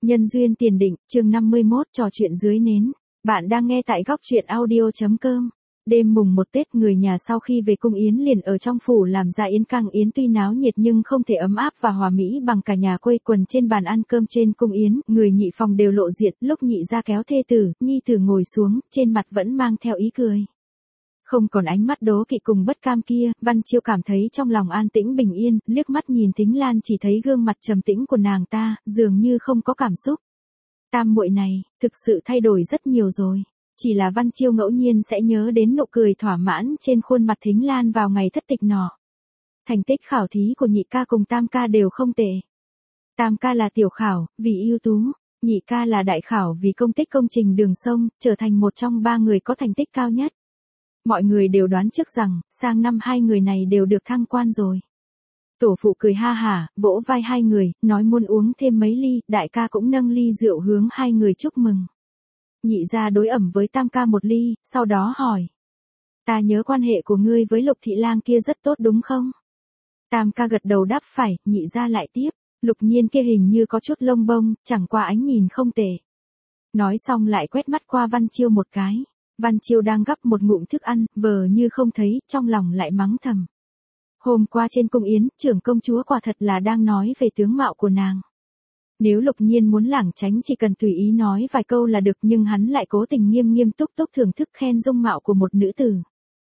Nhân duyên tiền định, chương 51, trò chuyện dưới nến. Bạn đang nghe tại góc truyện audio.com. Đêm mùng 1 Tết, người nhà sau khi về cung yến liền ở trong phủ làm ra yến căng yến, tuy náo nhiệt nhưng không thể ấm áp và hòa mỹ bằng cả nhà quây quần trên bàn ăn cơm trên cung yến. Người nhị phòng đều lộ diện, lúc nhị gia kéo thê tử, nhi tử ngồi xuống, trên mặt vẫn mang theo ý cười. Không còn ánh mắt đố kỵ cùng bất cam kia, Văn Chiêu cảm thấy trong lòng an tĩnh bình yên, liếc mắt nhìn Thính Lan chỉ thấy gương mặt trầm tĩnh của nàng ta, dường như không có cảm xúc. Tam muội này, thực sự thay đổi rất nhiều rồi. Chỉ là Văn Chiêu ngẫu nhiên sẽ nhớ đến nụ cười thỏa mãn trên khuôn mặt Thính Lan vào ngày thất tịch nọ. Thành tích khảo thí của nhị ca cùng tam ca đều không tệ. Tam ca là tiểu khảo, vì ưu tú. Nhị ca là đại khảo vì công tích công trình đường sông, trở thành một trong 3 người có thành tích cao nhất. Mọi người đều đoán trước rằng, sang năm 2 người này đều được thăng quan rồi. Tổ phụ cười ha hả, vỗ vai 2 người, nói muốn uống thêm mấy ly, đại ca cũng nâng ly rượu hướng 2 người chúc mừng. Nhị gia đối ẩm với tam ca một ly, sau đó hỏi. Ta nhớ quan hệ của ngươi với Lục thị lang kia rất tốt đúng không? Tam ca gật đầu đáp phải, nhị gia lại tiếp. Lục Nhiên kia hình như có chút lông bông, chẳng qua ánh nhìn không tệ. Nói xong lại quét mắt qua Văn Chiêu một cái. Văn Chiêu đang gắp một ngụm thức ăn, vờ như không thấy, trong lòng lại mắng thầm. Hôm qua trên cung yến, trưởng công chúa quả thật là đang nói về tướng mạo của nàng. Nếu Lục Nhiên muốn lảng tránh chỉ cần tùy ý nói vài câu là được, nhưng hắn lại cố tình nghiêm nghiêm túc túc thưởng thức khen dung mạo của một nữ tử.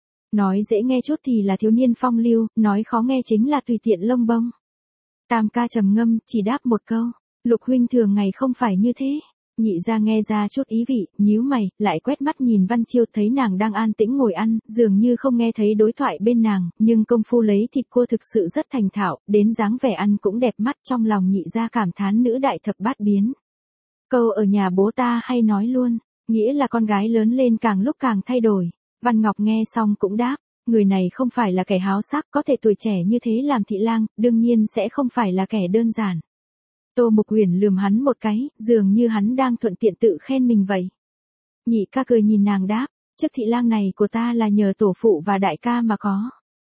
Nói dễ nghe chút thì là thiếu niên phong lưu, nói khó nghe chính là tùy tiện lông bông. Tam ca trầm ngâm, chỉ đáp một câu. Lục huynh thường ngày không phải như thế. Nhị gia nghe ra chút ý vị, nhíu mày, lại quét mắt nhìn Văn Chiêu, thấy nàng đang an tĩnh ngồi ăn, dường như không nghe thấy đối thoại bên nàng, nhưng công phu lấy thịt cua thực sự rất thành thạo, đến dáng vẻ ăn cũng đẹp mắt, trong lòng nhị gia cảm thán nữ đại thập bát biến. Câu ở nhà bố ta hay nói luôn, nghĩa là con gái lớn lên càng lúc càng thay đổi. Văn Ngọc nghe xong cũng đáp, người này không phải là kẻ háo sắc, có thể tuổi trẻ như thế làm thị lang, đương nhiên sẽ không phải là kẻ đơn giản. Tô Mục Huyền lườm hắn một cái, dường như hắn đang thuận tiện tự khen mình vậy. Nhị ca cười nhìn nàng đáp, chức thị lang này của ta là nhờ tổ phụ và đại ca mà có.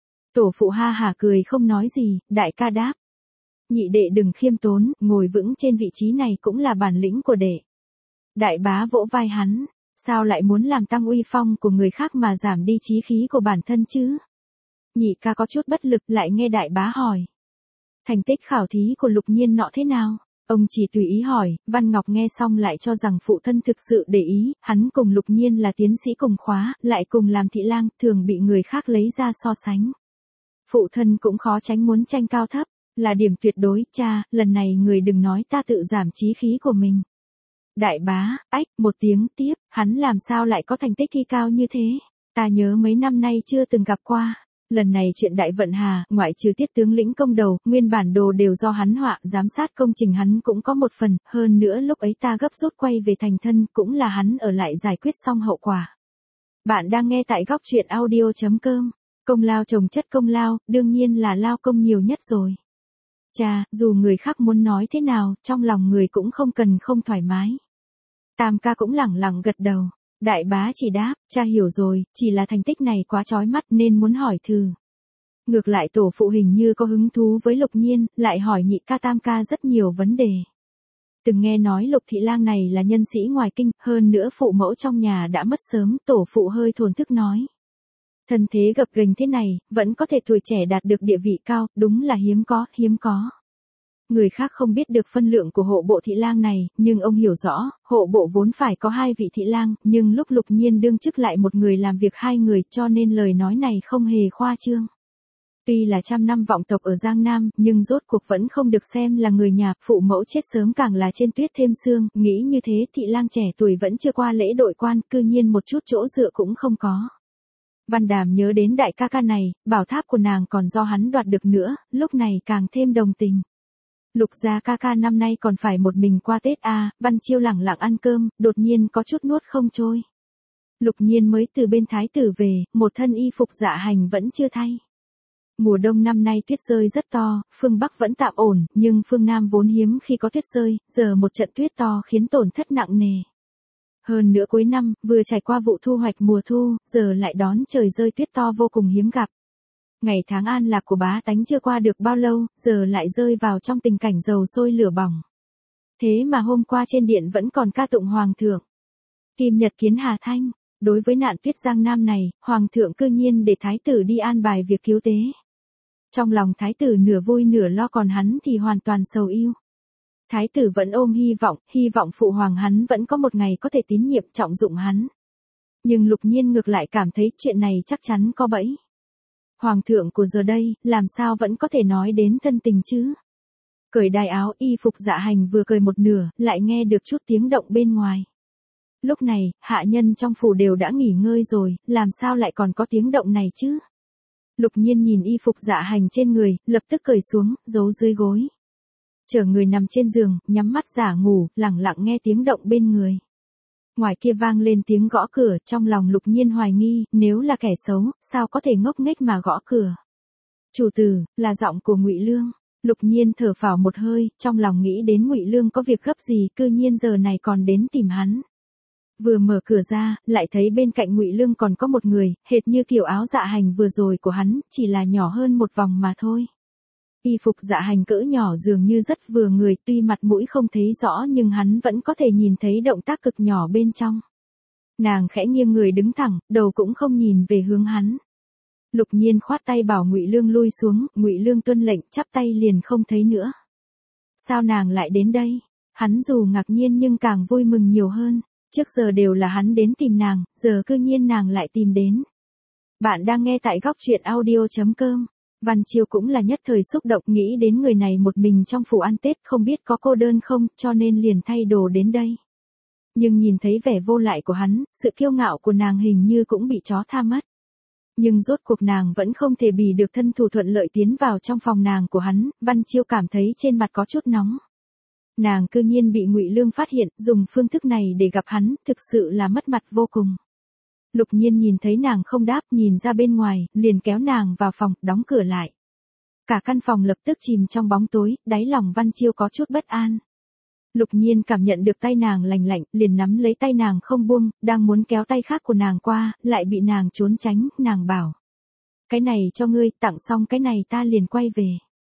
Tổ phụ ha hả cười không nói gì, đại ca đáp. Nhị đệ đừng khiêm tốn, ngồi vững trên vị trí này cũng là bản lĩnh của đệ. Đại bá vỗ vai hắn, sao lại muốn làm tăng uy phong của người khác mà giảm đi chí khí của bản thân chứ? Nhị ca có chút bất lực, lại nghe đại bá hỏi. Thành tích khảo thí của Lục Nhiên nọ thế nào? Ông chỉ tùy ý hỏi, Văn Ngọc nghe xong lại cho rằng phụ thân thực sự để ý, hắn cùng Lục Nhiên là tiến sĩ cùng khóa, lại cùng làm thị lang, thường bị người khác lấy ra so sánh. Phụ thân cũng khó tránh muốn tranh cao thấp, là điểm tuyệt đối, cha, lần này người đừng nói ta tự giảm chí khí của mình. Đại bá, ách, một tiếng tiếp, hắn làm sao lại có thành tích thi cao như thế? Ta nhớ mấy năm nay chưa từng gặp qua. Lần này chuyện đại vận hà, ngoại trừ tiết tướng lĩnh công đầu, nguyên bản đồ đều do hắn họa, giám sát công trình hắn cũng có một phần, hơn nữa lúc ấy ta gấp rút quay về thành thân, cũng là hắn ở lại giải quyết xong hậu quả. Bạn đang nghe tại góc truyện audio.com. Công lao chồng chất công lao, đương nhiên là lao công nhiều nhất rồi. Chà, dù người khác muốn nói thế nào, trong lòng người cũng không cần không thoải mái. Tam ca cũng lẳng lặng gật đầu. Đại bá chỉ đáp, cha hiểu rồi, chỉ là thành tích này quá chói mắt nên muốn hỏi thử. Ngược lại tổ phụ hình như có hứng thú với Lục Nhiên, lại hỏi nhị ca tam ca rất nhiều vấn đề. Từng nghe nói Lục thị lang này là nhân sĩ ngoài kinh, hơn nữa phụ mẫu trong nhà đã mất sớm, tổ phụ hơi thổn thức nói. Thân thế gập ghềnh thế này, vẫn có thể tuổi trẻ đạt được địa vị cao, đúng là hiếm có, hiếm có. Người khác không biết được phân lượng của hộ bộ thị lang này, nhưng ông hiểu rõ, hộ bộ vốn phải có 2 vị thị lang, nhưng lúc Lục Nhiên đương chức lại một người làm việc 2 người, cho nên lời nói này không hề khoa trương. Tuy là trăm năm vọng tộc ở Giang Nam, nhưng rốt cuộc vẫn không được xem là người nhà, phụ mẫu chết sớm càng là trên tuyết thêm sương, nghĩ như thế thị lang trẻ tuổi vẫn chưa qua lễ đội quan, cư nhiên một chút chỗ dựa cũng không có. Văn Đàm nhớ đến đại ca ca này, bảo tháp của nàng còn do hắn đoạt được nữa, lúc này càng thêm đồng tình. Lục gia ca ca năm nay còn phải một mình qua Tết à, Văn Chiêu lẳng lặng ăn cơm, đột nhiên có chút nuốt không trôi. Lục Nhiên mới từ bên thái tử về, một thân y phục dạ hành vẫn chưa thay. Mùa đông năm nay tuyết rơi rất to, phương Bắc vẫn tạm ổn, nhưng phương Nam vốn hiếm khi có tuyết rơi, giờ một trận tuyết to khiến tổn thất nặng nề. Hơn nữa cuối năm, vừa trải qua vụ thu hoạch mùa thu, giờ lại đón trời rơi tuyết to vô cùng hiếm gặp. Ngày tháng an lạc của bá tánh chưa qua được bao lâu, giờ lại rơi vào trong tình cảnh dầu sôi lửa bỏng. Thế mà hôm qua trên điện vẫn còn ca tụng hoàng thượng. Kim Nhật Kiến Hà Thanh, đối với nạn tuyết Giang Nam này, hoàng thượng cư nhiên để thái tử đi an bài việc cứu tế. Trong lòng thái tử nửa vui nửa lo, còn hắn thì hoàn toàn sầu ưu. Thái tử vẫn ôm hy vọng phụ hoàng hắn vẫn có một ngày có thể tín nhiệm trọng dụng hắn. Nhưng Lục Nhiên ngược lại cảm thấy chuyện này chắc chắn có bẫy. Hoàng thượng của giờ đây, làm sao vẫn có thể nói đến thân tình chứ? Cởi đai áo, y phục Dạ Hành vừa cởi một nửa, lại nghe được chút tiếng động bên ngoài. Lúc này, hạ nhân trong phủ đều đã nghỉ ngơi rồi, làm sao lại còn có tiếng động này chứ? Lục Nhiên nhìn y phục Dạ Hành trên người, lập tức cởi xuống, giấu dưới gối. Chở người nằm trên giường, nhắm mắt giả ngủ, lặng lặng nghe tiếng động bên người. Ngoài kia vang lên tiếng gõ cửa, trong lòng Lục Nhiên hoài nghi, nếu là kẻ xấu, sao có thể ngốc nghếch mà gõ cửa. Chủ tử, là giọng của Ngụy Lương. Lục Nhiên thở phào một hơi, trong lòng nghĩ đến Ngụy Lương có việc gấp gì, cư nhiên giờ này còn đến tìm hắn. Vừa mở cửa ra, lại thấy bên cạnh Ngụy Lương còn có một người, hệt như kiểu áo Dạ Hành vừa rồi của hắn, chỉ là nhỏ hơn một vòng mà thôi. Y phục Dạ Hành cỡ nhỏ dường như rất vừa người, tuy mặt mũi không thấy rõ nhưng hắn vẫn có thể nhìn thấy động tác cực nhỏ bên trong. Nàng khẽ nghiêng người đứng thẳng, đầu cũng không nhìn về hướng hắn. Lục Nhiên khoát tay bảo Ngụy Lương lui xuống, Ngụy Lương tuân lệnh, chắp tay liền không thấy nữa. Sao nàng lại đến đây? Hắn dù ngạc nhiên nhưng càng vui mừng nhiều hơn. Trước giờ đều là hắn đến tìm nàng, giờ cư nhiên nàng lại tìm đến. Bạn đang nghe tại góc truyện audio.com. Văn Chiêu cũng là nhất thời xúc động, nghĩ đến người này một mình trong phủ ăn Tết không biết có cô đơn không, cho nên liền thay đồ đến đây. Nhưng nhìn thấy vẻ vô lại của hắn, sự kiêu ngạo của nàng hình như cũng bị chó tha mất. Nhưng rốt cuộc nàng vẫn không thể bì được thân thủ thuận lợi tiến vào trong phòng nàng của hắn, Văn Chiêu cảm thấy trên mặt có chút nóng. Nàng cư nhiên bị Ngụy Lương phát hiện, dùng phương thức này để gặp hắn, thực sự là mất mặt vô cùng. Lục Nhiên nhìn thấy nàng không đáp, nhìn ra bên ngoài, liền kéo nàng vào phòng, đóng cửa lại. Cả căn phòng lập tức chìm trong bóng tối, đáy lòng Văn Chiêu có chút bất an. Lục Nhiên cảm nhận được tay nàng lành lạnh, liền nắm lấy tay nàng không buông, đang muốn kéo tay khác của nàng qua, lại bị nàng trốn tránh, nàng bảo. Cái này cho ngươi, tặng xong cái này ta liền quay về.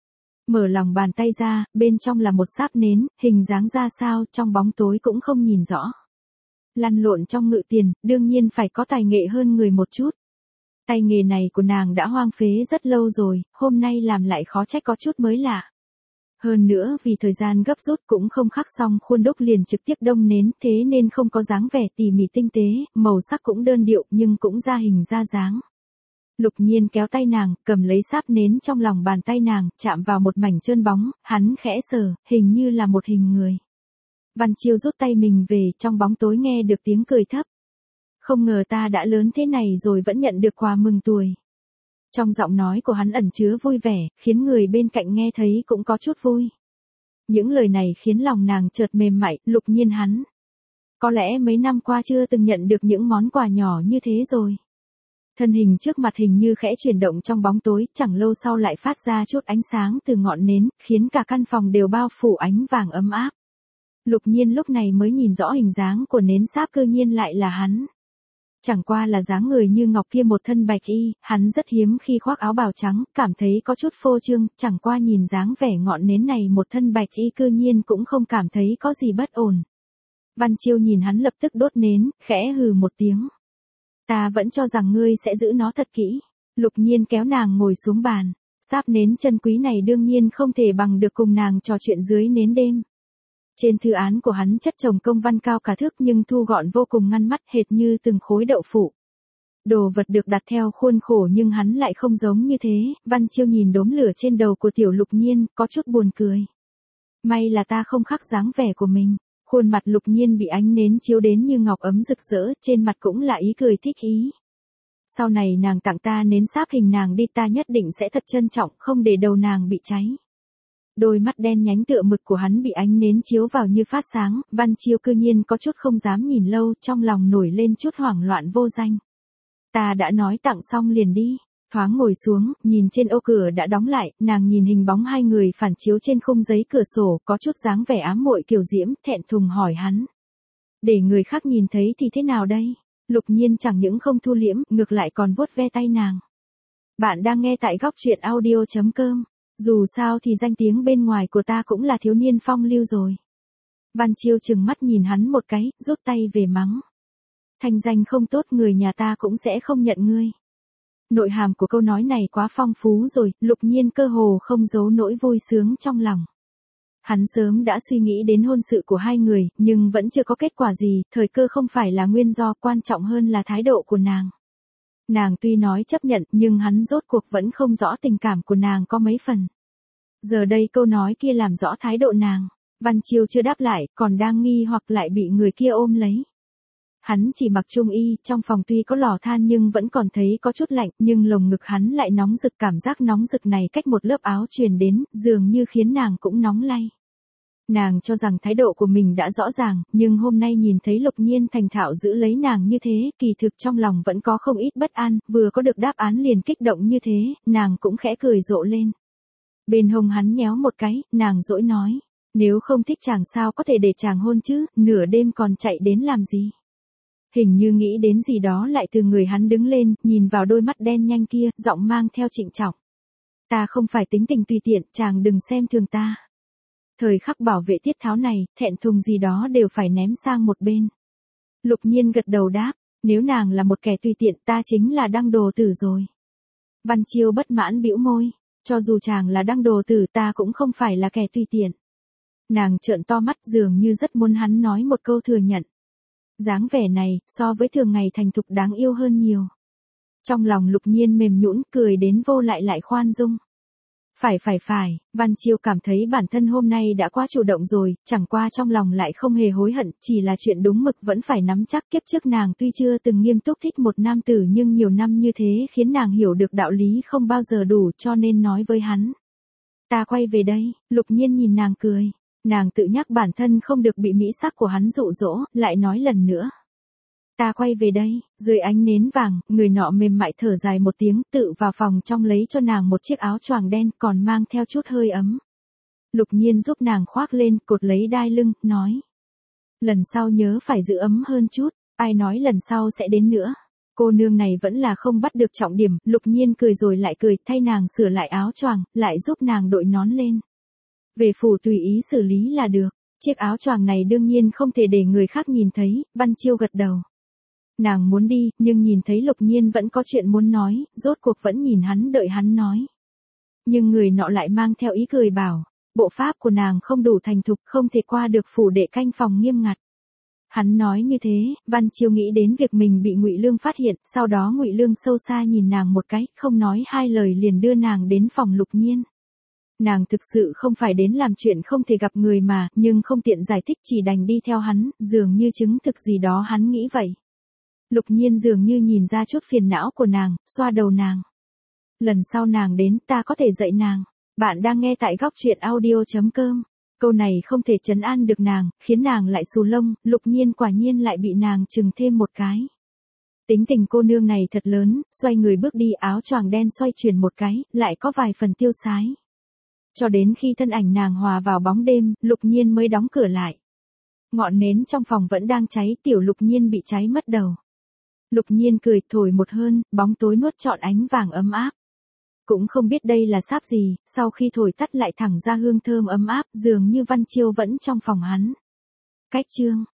Mở lòng bàn tay ra, bên trong là một sáp nến, hình dáng ra sao, trong bóng tối cũng không nhìn rõ. Lăn lộn trong ngự tiền, đương nhiên phải có tài nghệ hơn người một chút. Tay nghề này của nàng đã hoang phế rất lâu rồi, hôm nay làm lại khó trách có chút mới lạ. Hơn nữa vì thời gian gấp rút cũng không khắc xong khuôn đúc liền trực tiếp đông nến, thế nên không có dáng vẻ tỉ mỉ tinh tế, màu sắc cũng đơn điệu nhưng cũng ra hình ra dáng. Lục Nhiên kéo tay nàng, cầm lấy sáp nến trong lòng bàn tay nàng, chạm vào một mảnh trơn bóng, hắn khẽ sờ, hình như là một hình người. Văn Chiêu rút tay mình về, trong bóng tối nghe được tiếng cười thấp. Không ngờ ta đã lớn thế này rồi vẫn nhận được quà mừng tuổi. Trong giọng nói của hắn ẩn chứa vui vẻ, khiến người bên cạnh nghe thấy cũng có chút vui. Những lời này khiến lòng nàng chợt mềm mại, Lục Nhiên hắn. Có lẽ mấy năm qua chưa từng nhận được những món quà nhỏ như thế rồi. Thân hình trước mặt hình như khẽ chuyển động trong bóng tối, chẳng lâu sau lại phát ra chút ánh sáng từ ngọn nến, khiến cả căn phòng đều bao phủ ánh vàng ấm áp. Lục Nhiên lúc này mới nhìn rõ hình dáng của nến sáp, cư nhiên lại là hắn. Chẳng qua là dáng người như ngọc kia, một thân bạch y, hắn rất hiếm khi khoác áo bào trắng, cảm thấy có chút phô trương, chẳng qua nhìn dáng vẻ ngọn nến này một thân bạch y cư nhiên cũng không cảm thấy có gì bất ổn. Văn Chiêu nhìn hắn lập tức đốt nến, khẽ hừ một tiếng. Ta vẫn cho rằng ngươi sẽ giữ nó thật kỹ. Lục Nhiên kéo nàng ngồi xuống bàn. Sáp nến chân quý này đương nhiên không thể bằng được cùng nàng trò chuyện dưới nến đêm. Trên thư án của hắn chất chồng công văn cao cả thước nhưng thu gọn vô cùng ngăn mắt, hệt như từng khối đậu phụ. Đồ vật được đặt theo khuôn khổ nhưng hắn lại không giống như thế. Văn Chiêu nhìn đốm lửa trên đầu của tiểu Lục Nhiên, có chút buồn cười. May là ta không khắc dáng vẻ của mình. Khuôn mặt Lục Nhiên bị ánh nến chiếu đến như ngọc ấm rực rỡ, trên mặt cũng là ý cười thích ý. Sau này nàng tặng ta nến sáp hình nàng đi, ta nhất định sẽ thật trân trọng, không để đầu nàng bị cháy. Đôi mắt đen nhánh tựa mực của hắn bị ánh nến chiếu vào như phát sáng, Văn Chiêu cư nhiên có chút không dám nhìn lâu, trong lòng nổi lên chút hoảng loạn vô danh. Ta đã nói tặng xong liền đi. Thoáng ngồi xuống, nhìn trên ô cửa đã đóng lại, nàng nhìn hình bóng hai người phản chiếu trên khung giấy cửa sổ, có chút dáng vẻ ám muội kiều diễm, thẹn thùng hỏi hắn. Để người khác nhìn thấy thì thế nào đây? Lục Nhiên chẳng những không thu liễm, ngược lại còn vuốt ve tay nàng. Bạn đang nghe tại góc truyện audio.com. Dù sao thì danh tiếng bên ngoài của ta cũng là thiếu niên phong lưu rồi. Văn Chiêu trừng mắt nhìn hắn một cái, rút tay về mắng. Thanh danh không tốt, người nhà ta cũng sẽ không nhận ngươi. Nội hàm của câu nói này quá phong phú rồi, Lục Nhiên cơ hồ không giấu nỗi vui sướng trong lòng. Hắn sớm đã suy nghĩ đến hôn sự của hai người, nhưng vẫn chưa có kết quả gì, thời cơ không phải là nguyên do, quan trọng hơn là thái độ của nàng. Nàng tuy nói chấp nhận, nhưng hắn rốt cuộc vẫn không rõ tình cảm của nàng có mấy phần. Giờ đây câu nói kia làm rõ thái độ nàng. Văn Chiêu chưa đáp lại, còn đang nghi hoặc lại bị người kia ôm lấy. Hắn chỉ mặc trung y, trong phòng tuy có lò than nhưng vẫn còn thấy có chút lạnh, nhưng lồng ngực hắn lại nóng rực, cảm giác nóng rực này cách một lớp áo truyền đến, dường như khiến nàng cũng nóng lay. Nàng cho rằng thái độ của mình đã rõ ràng, nhưng hôm nay nhìn thấy Lục Nhiên thành thạo giữ lấy nàng như thế, kỳ thực trong lòng vẫn có không ít bất an, vừa có được đáp án liền kích động như thế, nàng cũng khẽ cười rộ lên. Bên hông hắn nhéo một cái, nàng dỗi nói, nếu không thích chàng sao có thể để chàng hôn chứ, nửa đêm còn chạy đến làm gì. Hình như nghĩ đến gì đó lại từ người hắn đứng lên, nhìn vào đôi mắt đen nhanh kia, giọng mang theo trịnh trọng. Ta không phải tính tình tùy tiện, chàng đừng xem thường ta. Thời khắc bảo vệ tiết tháo này, thẹn thùng gì đó đều phải ném sang một bên. Lục Nhiên gật đầu đáp, nếu nàng là một kẻ tùy tiện ta chính là đăng đồ tử rồi. Văn Chiêu bất mãn bĩu môi, cho dù chàng là đăng đồ tử ta cũng không phải là kẻ tùy tiện. Nàng trợn to mắt dường như rất muốn hắn nói một câu thừa nhận. Dáng vẻ này, so với thường ngày thành thục đáng yêu hơn nhiều. Trong lòng Lục Nhiên mềm nhũn, cười đến vô lại khoan dung. Phải, Văn Chiêu cảm thấy bản thân hôm nay đã quá chủ động rồi, chẳng qua trong lòng lại không hề hối hận, chỉ là chuyện đúng mực vẫn phải nắm chắc. Kiếp trước nàng tuy chưa từng nghiêm túc thích một nam tử nhưng nhiều năm như thế khiến nàng hiểu được đạo lý không bao giờ đủ, cho nên nói với hắn. Ta quay về đây. Lục Nhiên nhìn nàng cười. Nàng tự nhắc bản thân không được bị mỹ sắc của hắn dụ dỗ, lại nói lần nữa. Ta quay về đây. Dưới ánh nến vàng, người nọ mềm mại thở dài một tiếng, tự vào phòng trong lấy cho nàng một chiếc áo choàng đen còn mang theo chút hơi ấm. Lục Nhiên giúp nàng khoác lên, cột lấy đai lưng, nói. Lần sau nhớ phải giữ ấm hơn chút, ai nói lần sau sẽ đến nữa. Cô nương này vẫn là không bắt được trọng điểm, Lục Nhiên cười rồi lại cười, thay nàng sửa lại áo choàng, lại giúp nàng đội nón lên. Về phủ tùy ý xử lý là được, chiếc áo choàng này đương nhiên không thể để người khác nhìn thấy, Văn Chiêu gật đầu. Nàng muốn đi, nhưng nhìn thấy Lục Nhiên vẫn có chuyện muốn nói, rốt cuộc vẫn nhìn hắn đợi hắn nói. Nhưng người nọ lại mang theo ý cười bảo, bộ pháp của nàng không đủ thành thục, không thể qua được phủ đệ canh phòng nghiêm ngặt. Hắn nói như thế, Văn Chiêu nghĩ đến việc mình bị Ngụy Lương phát hiện, sau đó Ngụy Lương sâu xa nhìn nàng một cái, không nói hai lời liền đưa nàng đến phòng Lục Nhiên. Nàng thực sự không phải đến làm chuyện không thể gặp người mà, nhưng không tiện giải thích chỉ đành đi theo hắn, dường như chứng thực gì đó hắn nghĩ vậy. Lục Nhiên dường như nhìn ra chút phiền não của nàng, xoa đầu nàng. Lần sau nàng đến ta có thể dạy nàng. Bạn đang nghe tại góc truyện audio.com. Câu này không thể trấn an được nàng, khiến nàng lại xù lông, Lục Nhiên quả nhiên lại bị nàng chừng thêm một cái. Tính tình cô nương này thật lớn, xoay người bước đi, áo choàng đen xoay chuyển một cái, lại có vài phần tiêu sái. Cho đến khi thân ảnh nàng hòa vào bóng đêm, Lục Nhiên mới đóng cửa lại. Ngọn nến trong phòng vẫn đang cháy, tiểu Lục Nhiên bị cháy mất đầu. Lục Nhiên cười, thổi một hơi, bóng tối nuốt trọn ánh vàng ấm áp. Cũng không biết đây là sáp gì, sau khi thổi tắt lại thẳng ra hương thơm ấm áp, dường như Văn Chiêu vẫn trong phòng hắn. Cách chương